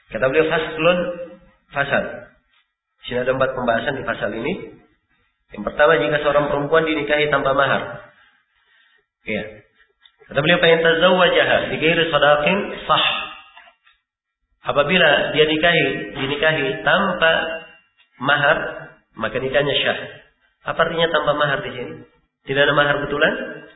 Kata beliau fasal. Di sini ada 4 pembahasan di fasal ini. Yang pertama, jika seorang perempuan dinikahi tanpa mahar. Ya. Kata beliau, "Fa in tazawwajaha bi ghairi sadaqin sah." Apabila dia dinikahi tanpa mahar, maka nikahnya syah. Apa artinya tanpa mahar di sini? Tidak ada mahar betulan?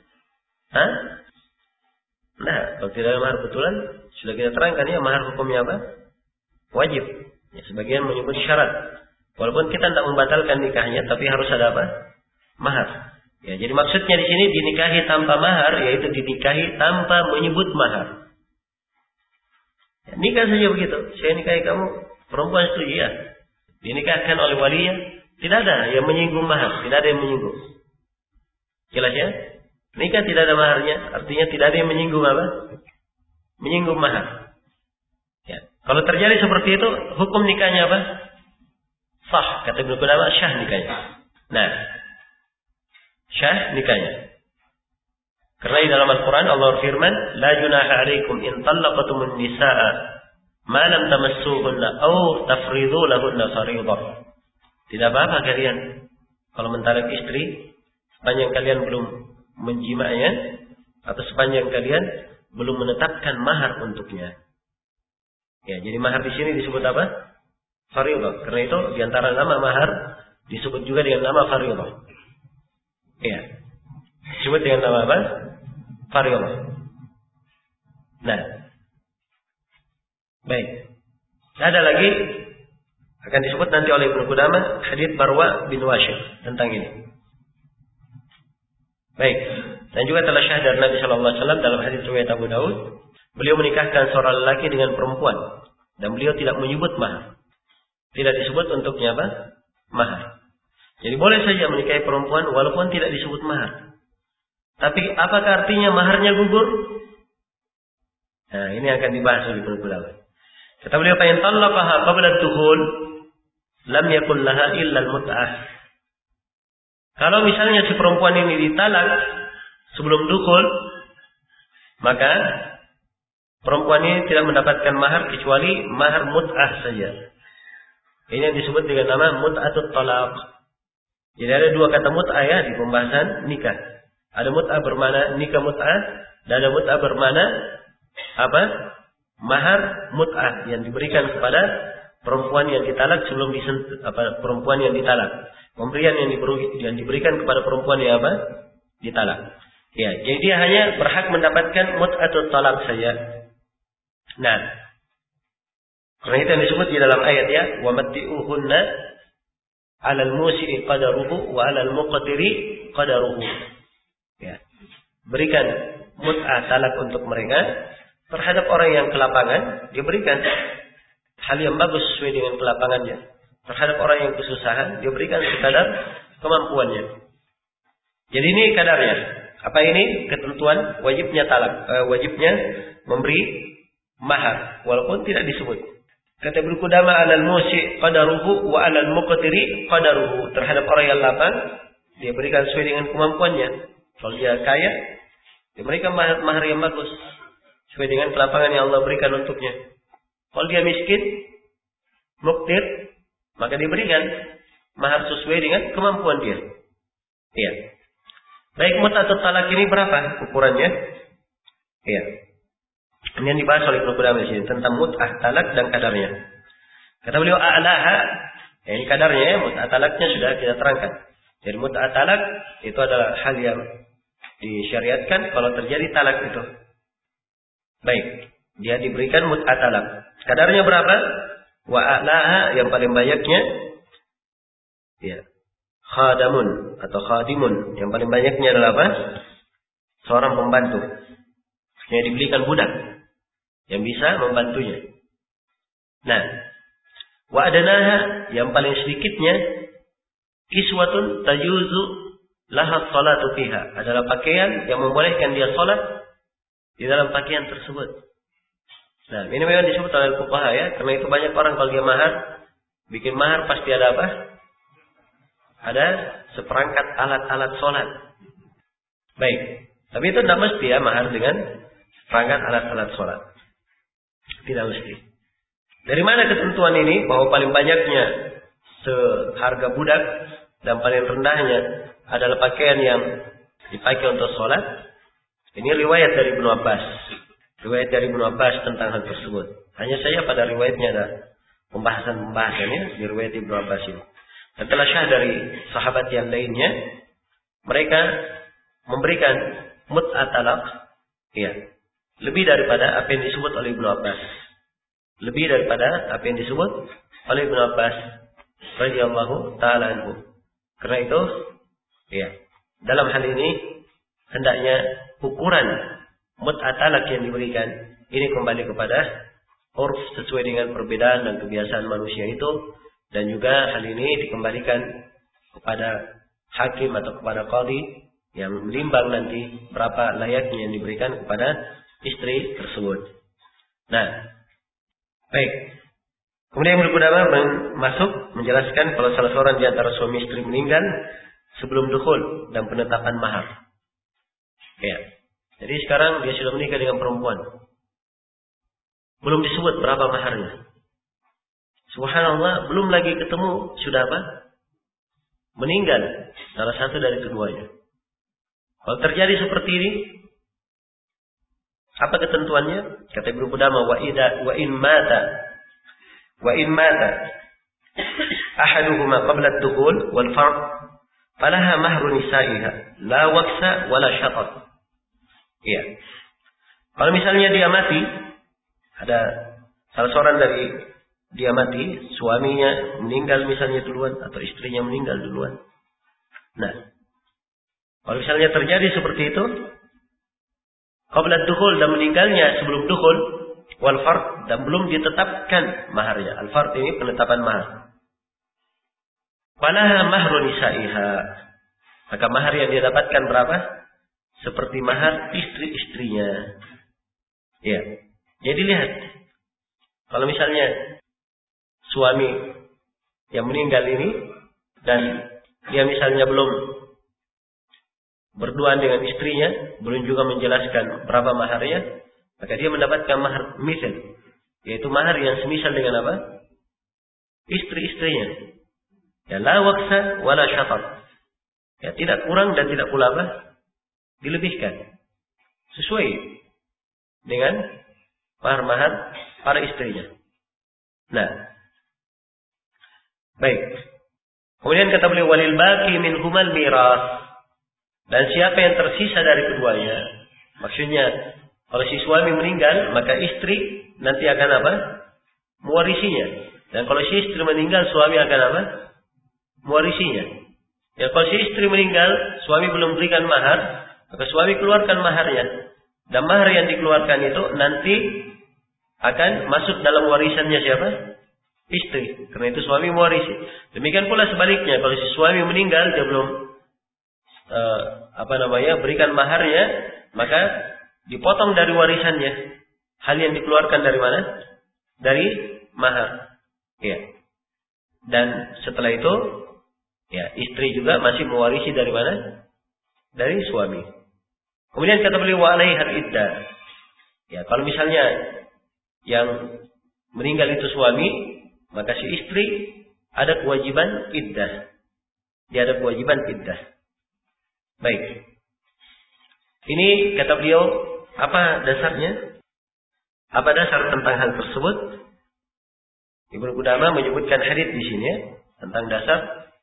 Nah, kalau tidak ada mahar betulan, sudah kita terangkan ya, mahar hukumnya apa? Wajib. Ya, sebagian menyebut syarat. Walaupun kita tidak membatalkan nikahnya, tapi harus ada apa? Mahar. Ya, jadi maksudnya di sini dinikahi tanpa mahar, yaitu dinikahi tanpa menyebut mahar. Ya, nikah saja begitu. Saya nikahi kamu, perempuan setuju ya. Dinikahkan oleh walinya, tidak ada yang menyinggung mahar, tidak ada yang menyinggung. Jelas ya? Nikah tidak ada maharnya, artinya tidak ada yang menyinggung apa? Menyinggung mahar. Ya. Kalau terjadi seperti itu, hukum nikahnya apa? Sah, kata Ibnu Qudamah, syah nikahnya. Nah, syah nikahnya. Karena di dalam Al-Quran Allah berfirman, "La junaha alaikum in talaqatumun nisaa ma lam tamassuhunna aw tafridhu lahunna fariidah." Tidak apa-apa kalian kalau mentalak istri sepanjang kalian belum menjima'nya atau sepanjang kalian belum menetapkan mahar untuknya. Ya, jadi mahar di sini disebut apa? Fariidah. Karena itu di antara nama mahar disebut juga dengan nama fariidah. Ya. Disebut dengan nama apa? Fariidah. Nah. Baik. Ada lagi akan disebut nanti oleh Ibnu Qudamah hadits Barwa bin Washib tentang ini. Baik. Dan juga telah syahid dari Nabi sallallahu alaihi wasallam dalam hadits riwayat Abu Daud, beliau menikahkan seorang lelaki dengan perempuan dan beliau tidak menyebut mahar. Tidak disebut untuknya apa? Mahar. Jadi boleh saja menikahi perempuan walaupun tidak disebut mahar. Tapi apakah artinya maharnya gugur? Nah, ini akan dibahas oleh Ibnu Qudamah. Kata beliau, "Fa in talaqaha qabla ad-dukhul lam yakul laha illa al-mut'ah." Kalau misalnya si perempuan ini ditalak sebelum dukhul, maka perempuan ini tidak mendapatkan mahar kecuali mahar mut'ah saja. Ini yang disebut dengan nama mut'atut talaq. Jadi ada 2 kata mut'ah ya di pembahasan nikah. Ada mut'ah bermakna nikah mut'ah, dan ada mut'ah bermakna apa? Mahar mut'ah yang diberikan kepada perempuan yang ditalak sebelum perempuan yang ditalak. Pemberian yang diberikan kepada perempuan yang apa? Ditalak. Ya, jadi dia hanya berhak mendapatkan mut'atut talaq saja. Nah, karena itu yang disebut di dalam ayat ya, wa matti'uhunna 'alal musi'i qadaruhu wa 'alal muqtiri qadaruhu. Ya. Berikan mut'ah talak untuk mereka terhadap orang yang kelapangan, dia berikan hal yang bagus sesuai dengan kelapangannya. Terhadap orang yang kesusahan, dia berikan sekadar kemampuannya. Jadi ini kadarnya. Apa ini? Ketentuan wajibnya talak, wajibnya memberi mahar walaupun tidak disebut. Kata Ibnu Qudamah, "Alal musi' qadaruhu wa 'alal muqtiri qadaruhu." Terhadap orang yang lapang, dia berikan sesuai dengan kemampuannya. Kalau dia kaya, dia berikan mahar yang bagus sesuai dengan kelapangan yang Allah berikan untuknya. Kalau dia miskin, muqtir, maka diberikan mahar sesuai dengan kemampuan dia. Iya. Baik, mut'atut talak ini berapa ukurannya? Iya. Ini yang dibahas oleh Ibnu Qudamah di sini tentang mut'ah talak dan kadarnya. Kata beliau, a'laha, ya ini kadarnya ya, mut'ah talaknya sudah kita terangkan. Jadi mut'ah talak itu adalah hal yang disyariatkan kalau terjadi talak itu. Baik, dia diberikan mut'ah talak. Kadarnya berapa? Wa a'laha, yang paling banyaknya ya, khadamun atau khadimun, yang paling banyaknya adalah apa? Seorang pembantu. Yang dibelikan budak yang bisa membantunya. Nah, wa adanaha, yang paling sedikitnya kiswatun tajuzu laha salatu fiha, adalah pakaian yang membolehkan dia salat di dalam pakaian tersebut. Nah, ini memang disebut oleh fuqaha ya, karena itu banyak orang kalau dia bikin mahar pasti ada apa? Ada seperangkat alat-alat salat. Baik, tapi itu tidak mesti ya mahar dengan perangkat alat-alat salat. Tidak mesti. Dari mana ketentuan ini bahwa paling banyaknya seharga budak dan paling rendahnya adalah pakaian yang dipakai untuk sholat? Ini riwayat dari Ibnu Abbas. Riwayat dari Ibnu Abbas tentang hal tersebut. Hanya saja pada riwayatnya ada pembahasan-pembahasannya di riwayat Ibnu Abbas ini. Dan telah syah dari sahabat yang lainnya, mereka memberikan mut'at talaq, ya, lebih daripada apa yang disebut oleh Ibnu Abbas. Lebih daripada apa yang disebut oleh Ibnu Abbas radhiyallahu taala anhu. Karena itu, ya, dalam hal ini hendaknya ukuran mut'at talaq yang diberikan ini kembali kepada urf sesuai dengan perbedaan dan kebiasaan manusia itu, dan juga hal ini dikembalikan kepada hakim atau kepada qadhi yang menimbang nanti berapa layaknya yang diberikan kepada istri tersebut. Nah, baik. Kemudian yang berikutnya masuk menjelaskan kalau salah seorang di antara suami istri meninggal sebelum dukhul dan penetapan mahar. Ya. Jadi sekarang dia sudah menikah dengan perempuan. Belum disebut berapa maharnya. Subhanallah, belum lagi ketemu sudah apa? Meninggal salah satu dari keduanya. Kalau terjadi seperti ini, apa ketentuannya? Kata Ibnu Qudamah, wa in mata ahaduhuma qabla ad-dukhul wal fard falaha mahru nisa'iha la waqsa wala syatat. Iya. Kalau misalnya dia mati, ada salah seorang dari dia mati, suaminya meninggal misalnya duluan atau istrinya meninggal duluan. Nah, kalau misalnya terjadi seperti itu, qabla dukhul dan meninggalnya sebelum dukhul wal fard dan belum ditetapkan maharnya. Al fard ini penetapan mahar. Falaha mahru nisa'iha. Maka mahar yang dia dapatkan berapa? Seperti mahar istri-istrinya. Ya. Jadi lihat. Kalau misalnya suami yang meninggal ini dan dia misalnya belum berduaan dengan istrinya, belum juga menjelaskan berapa maharnya, maka dia mendapatkan mahar misal, yaitu mahar yang semisal dengan apa? Istri-istrinya. Ya, la waqsa wala syatat. Ya, tidak kurang dan tidak pula apa? Dilebihkan. Sesuai dengan mahar-mahar para istrinya. Nah, baik. Kemudian kata beliau, walil baqi min humal miras. Dan siapa yang tersisa dari keduanya, maksudnya kalau si suami meninggal, maka istri nanti akan apa? Mewarisinya. Dan kalau si istri meninggal, suami akan apa? Mewarisinya. Ya, kalau si istri meninggal, suami belum berikan mahar, maka suami keluarkan maharnya. Dan mahar yang dikeluarkan itu nanti akan masuk dalam warisannya siapa? Istri. Karena itu suami mewarisi. Demikian pula sebaliknya, kalau si suami meninggal, dia belum berikan maharnya, maka dipotong dari warisannya. Hal yang dikeluarkan dari mana? Dari mahar. Ya. Dan setelah itu, ya, istri juga masih mewarisi dari mana? Dari suami. Kemudian kata beliau, wa alaihal iddah. Ya, kalau misalnya yang meninggal itu suami, maka si istri ada kewajiban iddah. Dia ada kewajiban iddah. Baik. Ini kata beliau, apa dasarnya? Apa dasar tentang hal tersebut? Ibnu Qudamah menyebutkan hadits di sini ya, tentang dasar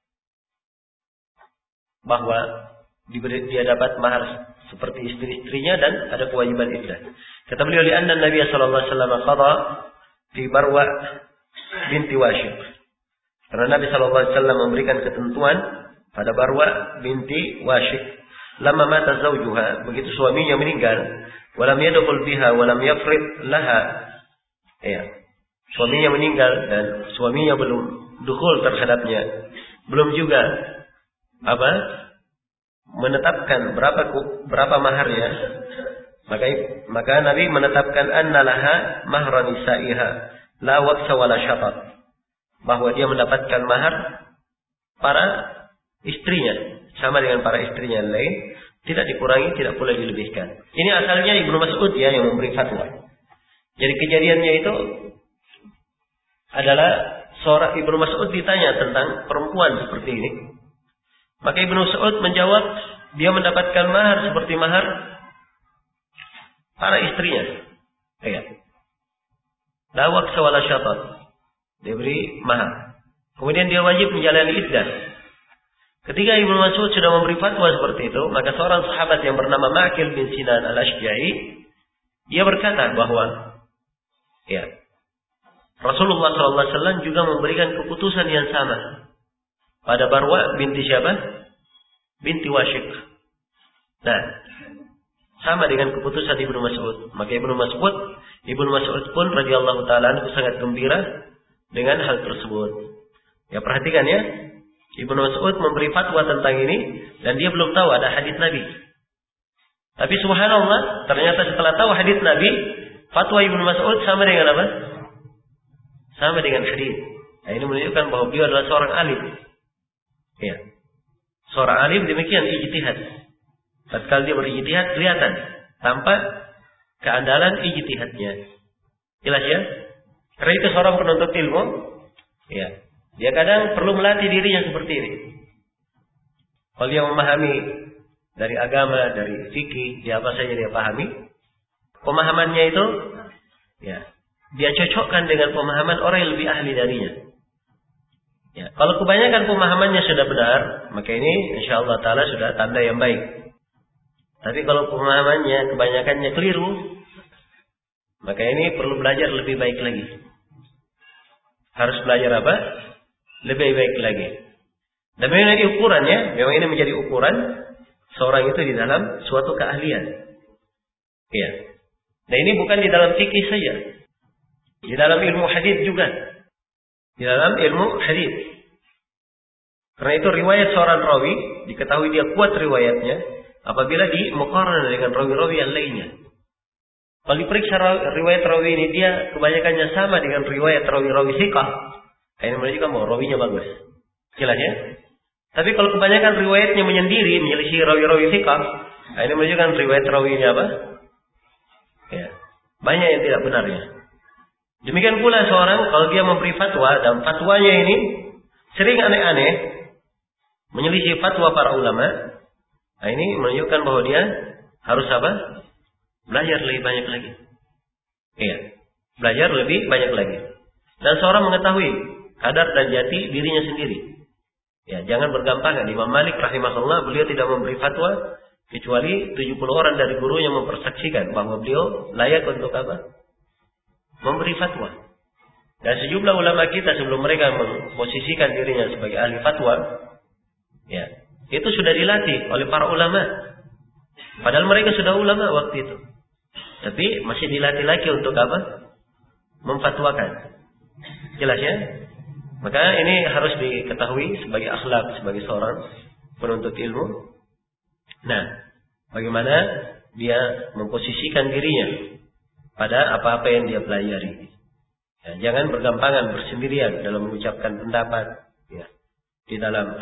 bahwa dia dapat mahar seperti istri-istrinya dan ada kewajiban iddah. Kata beliau, li'anna Nabi sallallahu alaihi wasallam qada fi Barwa binti Washiq. Karena Nabi sallallahu alaihi wasallam memberikan ketentuan pada Barwa binti Washiq. Lama mata zawjuha, begitu suaminya meninggal, walam yadkhul biha walam yafrid laha. Ya. Suaminya meninggal dan suaminya belum dukhul terhadapnya. Belum juga menetapkan berapa maharnya. Maka Nabi menetapkan annalaha mahra nisaiha la waqsa wala syatat. Bahwa dia mendapatkan mahar para istrinya sama dengan para istrinya yang lain, tidak dikurangi, tidak pula dilebihkan. Ini asalnya Ibnu Mas'ud ya yang memberi fatwa. Jadi kejadiannya itu adalah seorang Ibnu Mas'ud ditanya tentang perempuan seperti ini. Maka Ibnu Mas'ud menjawab, dia mendapatkan mahar seperti mahar para istrinya. Iya. La waqsa wala syatat. Diberi mahar. Kemudian dia wajib menjalani iddah. Ketika Ibnu Mas'ud sudah memberi fatwa seperti itu, maka seorang sahabat yang bernama Ma'qil bin Sinan al-Ashja'i, dia berkata bahwa ya, Rasulullah SAW juga memberikan keputusan yang sama pada Barwa binti siapa? Binti Washiq. Nah, sama dengan keputusan Ibnu Mas'ud. Maka Ibnu Mas'ud pun radhiyallahu taala anhu sangat gembira dengan hal tersebut. Ya, perhatikan ya. Ibnu Mas'ud memberi fatwa tentang ini dan dia belum tahu ada hadis Nabi. Tapi subhanallah, ternyata setelah tahu hadis Nabi, fatwa Ibnu Mas'ud sama dengan apa? Sama dengan hadis. Nah, ini menunjukkan bahwa beliau adalah seorang alim. Ya. Seorang alim demikian ijtihad. Tatkala dia berijtihad kelihatan tanpa keandalan ijtihadnya. Jelas ya? Karena itu seorang penuntut ilmu, ya, dia kadang perlu melatih dirinya seperti ini. Kalau dia memahami dari agama, dari fikih, dia apa saja dia pahami, pemahamannya itu, ya, dia cocokkan dengan pemahaman orang yang lebih ahli darinya. Ya, kalau kebanyakan pemahamannya sudah benar, maka ini insyaallah taala sudah tanda yang baik. Tapi kalau pemahamannya kebanyakannya keliru, maka ini perlu belajar lebih baik lagi. Harus belajar apa? Lebih baik lagi. Dan memang ini ukurannya, memang ini menjadi ukuran seorang itu di dalam suatu keahlian. Ya. Nah, ini bukan di dalam fikih saja. Di dalam ilmu hadis juga. Di dalam ilmu hadis. Karena itu riwayat seorang rawi diketahui dia kuat riwayatnya apabila dimuqarana dengan rawi-rawi yang lainnya. Kalau diperiksa riwayat rawi ini dia kebanyakannya sama dengan riwayat rawi-rawi thiqah, ini menunjukkan bahwa rawinya bagus. Jelas ya? Tapi kalau kebanyakan riwayatnya menyendiri, menyelisih rawi-rawi thiqah, ini menunjukkan riwayat rawinya apa? Ya, banyak yang tidak benarnya. Demikian pula seorang kalau dia memberi fatwa dan fatwanya ini sering aneh-aneh, menyelisih fatwa para ulama, nah ini menunjukkan bahwa dia harus apa? Belajar lebih banyak lagi. Iya, belajar lebih banyak lagi. Dan seorang mengetahui kadar dan jati dirinya sendiri. Ya, jangan bergampangan. Imam Malik rahimahullah, beliau tidak memberi fatwa kecuali 70 orang dari gurunya mempersaksikan bahwa beliau layak untuk apa? Memberi fatwa. Dan sejumlah ulama kita sebelum mereka memposisikan dirinya sebagai ahli fatwa, ya, itu sudah dilatih oleh para ulama. Padahal mereka sudah ulama waktu itu. Tapi masih dilatih lagi untuk apa? Memfatwakan. Jelas ya? Maka ini harus diketahui sebagai akhlak, sebagai seorang penuntut ilmu. Nah, bagaimana dia memposisikan dirinya pada apa-apa yang dia pelajari. Ya, jangan bergampangan bersendirian dalam mengucapkan pendapat. Ya, di dalam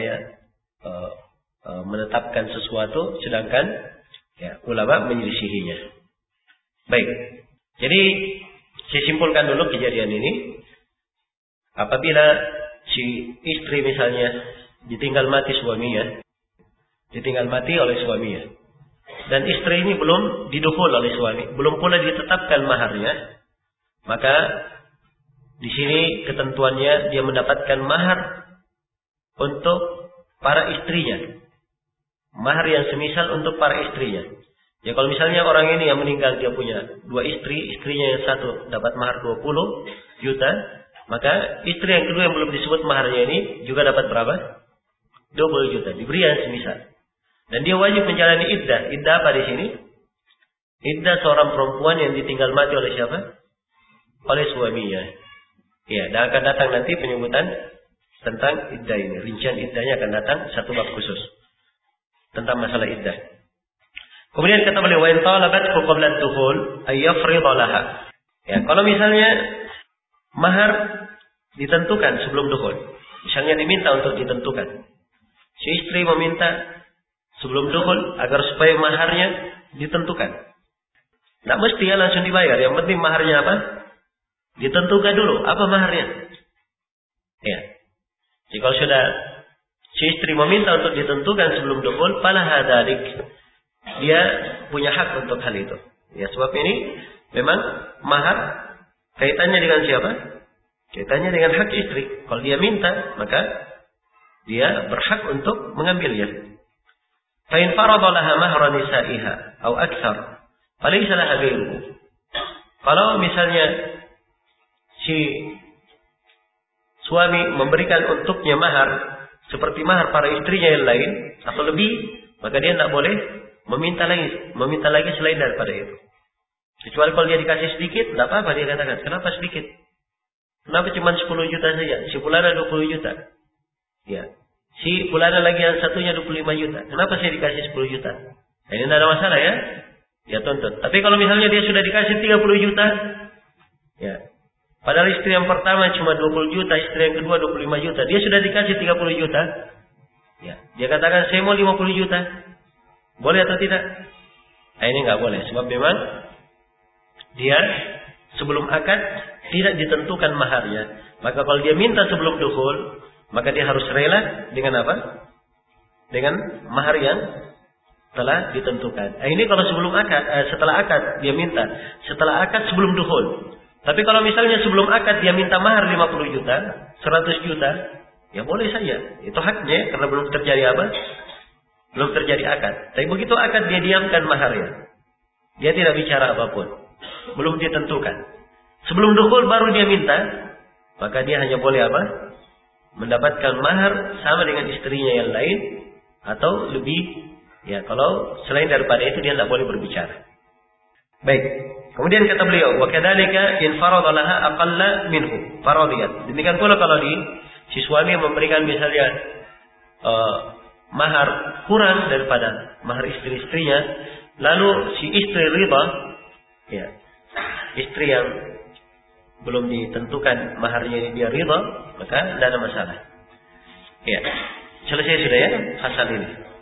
menetapkan sesuatu, sedangkan ya, ulama menyelisihinya. Baik, jadi saya simpulkan dulu kejadian ini. Apabila si istri misalnya ditinggal mati suaminya, ditinggal mati oleh suaminya, dan istri ini belum didukhul oleh suami, belum pula ditetapkan maharnya, maka di sini ketentuannya dia mendapatkan mahar untuk para istrinya, mahar yang semisal untuk para istrinya. Ya, kalau misalnya orang ini yang meninggal dia punya 2 istri, istrinya yang satu dapat mahar 20 juta, maka istri yang kedua yang belum disebut maharnya ini juga dapat berapa? 20 juta, diberi yang semisal. Dan dia wajib menjalani iddah. Iddah apa di sini? Iddah seorang perempuan yang ditinggal mati oleh siapa? Oleh suaminya. Ya, dan akan datang nanti penyebutan tentang iddah ini. Rincian iddahnya akan datang satu bab khusus tentang masalah iddah. Kemudian kata beliau, wa in talabathu qabla ad-dukhul ay yafridha laha. Ya, kalau misalnya mahar ditentukan sebelum dukhul. Misalnya diminta untuk ditentukan. Si istri meminta sebelum dukhul agar supaya maharnya ditentukan. Tidak mesti ya langsung dibayar. Yang penting maharnya apa? Ditentukan dulu apa maharnya. Ya. Jadi kalau sudah si istri meminta untuk ditentukan sebelum dukhul, falaha dzalik. Dia punya hak untuk hal itu. Ya, sebab ini memang mahar kaitannya dengan siapa? Kaitannya dengan hak istri. Kalau dia minta, maka dia berhak untuk mengambilnya. Fa in farada laha mahra nisa'iha aw aktsar, falaysa laha ghairuhu. Kalau misalnya si suami memberikan untuknya mahar seperti mahar para istrinya yang lain atau lebih, maka dia tidak boleh meminta lagi selain daripada itu. Kecuali kalau dia dikasih sedikit, tidak apa-apa dia katakan. Kenapa sedikit? Kenapa cuma 10 juta saja? Si fulana 20 juta. Ya. Si fulana lagi yang satunya 25 juta. Kenapa saya dikasih 10 juta? Nah, ini tidak ada masalah ya. Dia tuntut. Tapi kalau misalnya dia sudah dikasih 30 juta, ya. Padahal istri yang pertama cuma 20 juta, istri yang kedua 25 juta. Dia sudah dikasih 30 juta. Ya. Dia katakan saya mau 50 juta. Boleh atau tidak? Nah, ini nggak boleh. Sebab memang dia sebelum akad tidak ditentukan maharnya. Maka kalau dia minta sebelum dukhul, maka dia harus rela dengan apa? Dengan mahar yang telah ditentukan. Nah, ini kalau sebelum akad, setelah akad dia minta. Setelah akad sebelum dukhul. Tapi kalau misalnya sebelum akad dia minta mahar 50 juta, 100 juta, ya boleh saja. Itu haknya karena belum terjadi apa? Belum terjadi akad. Tapi begitu akad dia diamkan maharnya. Dia tidak bicara apapun. Belum ditentukan. Sebelum dukhul baru dia minta, maka dia hanya boleh apa? Mendapatkan mahar sama dengan istrinya yang lain atau lebih. Ya, kalau selain daripada itu dia tidak boleh berbicara. Baik. Kemudian kata beliau, wa kadzalika in farada laha aqalla minhu faradiyat. Demikian pula kalau si suami memberikan misalnya mahar kurang daripada mahar istri-istrinya, lalu si istri ridha, ya. Istri yang belum ditentukan maharnya dia ridha, maka tidak ada masalah. Ya. Selesai sudah ya pasal ini.